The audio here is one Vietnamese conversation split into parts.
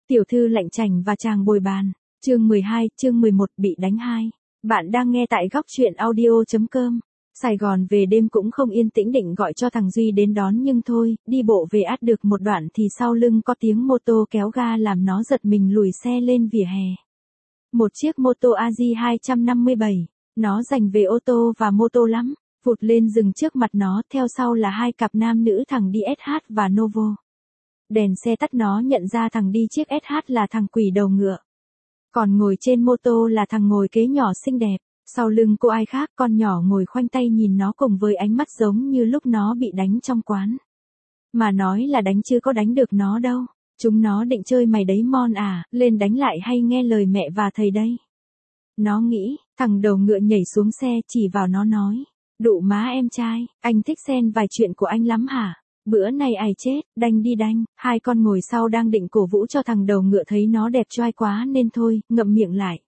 Tiểu thư lạnh chành và chàng bồi bàn. Chương 12, chương 11 bị đánh 2. Bạn đang nghe tại góc truyện audio.com. Sài Gòn về đêm cũng không yên tĩnh, định gọi cho thằng Duy đến đón nhưng thôi, đi bộ về át được một đoạn thì sau lưng có tiếng mô tô kéo ga làm nó giật mình lùi xe lên vỉa hè. Một chiếc mô tô AZ 257, nó dành về ô tô và mô tô lắm, vụt lên dừng trước mặt nó, theo sau là hai cặp nam nữ thằng đi SH và Novo. Đèn xe tắt nó nhận ra thằng đi chiếc SH là thằng quỷ đầu ngựa. Còn ngồi trên mô tô là thằng ngồi kế nhỏ xinh đẹp, sau lưng cô ai khác, con nhỏ ngồi khoanh tay nhìn nó cùng với ánh mắt giống như lúc nó bị đánh trong quán. Mà nói là đánh chứ có đánh được nó đâu, chúng nó định chơi mày đấy Mon à, lên đánh lại hay nghe lời mẹ và thầy đây. Nó nghĩ, thằng đầu ngựa nhảy xuống xe chỉ vào nó nói, đụ má em trai, anh thích xen vài chuyện của anh lắm hả? Bữa nay ai chết, đanh đi đanh. Hai con ngồi sau đang định cổ vũ cho thằng đầu ngựa, thấy nó đẹp trai quá nên thôi, ngậm miệng lại.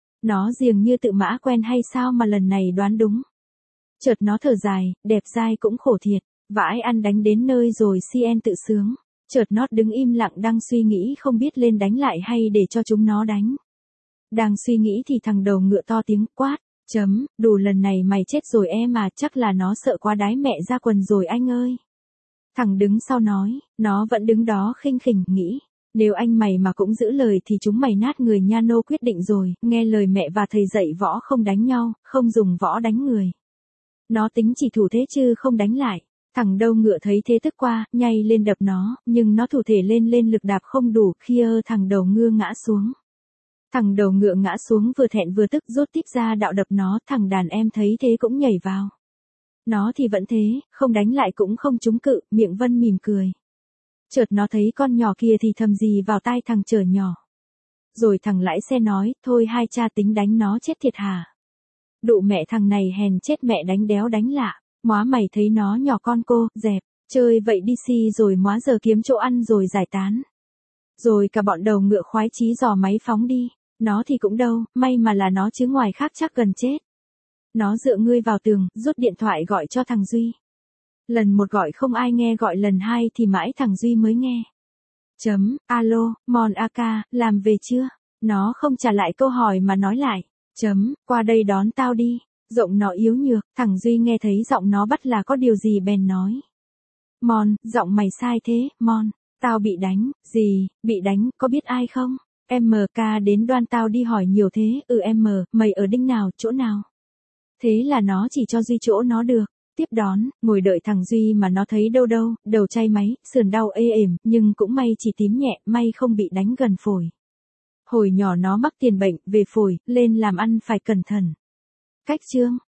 Nó dường như tự mã quen hay sao mà lần này đoán đúng. Chợt nó thở dài, đẹp dai cũng khổ thiệt, vãi ăn đánh đến nơi rồi CN tự sướng. Chợt nó đứng im lặng đang suy nghĩ không biết lên đánh lại hay để cho chúng nó đánh. Đang suy nghĩ thì thằng đầu ngựa to tiếng quát, đủ lần này mày chết rồi em à, chắc là nó sợ quá đái mẹ ra quần rồi anh ơi. Thằng đứng sau nói, nó vẫn đứng đó khinh khỉnh, nghĩ, nếu anh mày mà cũng giữ lời thì chúng mày nát người nha. Nô quyết định rồi, nghe lời mẹ và thầy dạy võ không đánh nhau, không dùng võ đánh người. Nó tính chỉ thủ thế chứ không đánh lại. Thằng đầu ngựa thấy thế tức qua, nhảy lên đập nó, nhưng nó thủ thể lên lực đạp không đủ, khi thằng đầu ngựa ngã xuống. Thằng đầu ngựa ngã xuống vừa thẹn vừa tức, rút tiếp ra đạo đập nó, thằng đàn em thấy thế cũng nhảy vào. Nó thì vẫn thế, không đánh lại cũng không trúng cự, miệng Vân mỉm cười. Chợt nó thấy con nhỏ kia thì thầm gì vào tai thằng chở nhỏ. Rồi thằng lái xe nói, thôi hai cha tính đánh nó chết thiệt hả? Đụ mẹ thằng này hèn chết mẹ, đánh đéo đánh lạ, móa mày thấy nó nhỏ con cô, dẹp, chơi vậy đi si rồi móa giờ kiếm chỗ ăn rồi giải tán. Rồi cả bọn đầu ngựa khoái chí dò máy phóng đi, nó thì cũng đâu, may mà là nó chứ ngoài khác chắc gần chết. Nó dựa ngươi vào tường, rút điện thoại gọi cho thằng Duy. Lần một gọi không ai nghe, gọi lần hai thì mãi thằng Duy mới nghe. Alo, Mon AK, làm về chưa? Nó không trả lại câu hỏi mà nói lại. Qua đây đón tao đi. Giọng nó yếu nhược, thằng Duy nghe thấy giọng nó bắt là có điều gì bèn nói. Mon, giọng mày sai thế, Mon. Tao bị đánh, gì, bị đánh, có biết ai không? MK đến đoan tao đi hỏi nhiều thế, mày ở đinh nào, chỗ nào? Thế là nó chỉ cho Duy chỗ nó được. Tiếp đón, ngồi đợi thằng Duy mà nó thấy đâu, đầu chay máy, sườn đau ê ềm, nhưng cũng may chỉ tím nhẹ, may không bị đánh gần phổi. Hồi nhỏ nó mắc tiền bệnh về phổi, lên làm ăn phải cẩn thận. Cách chương,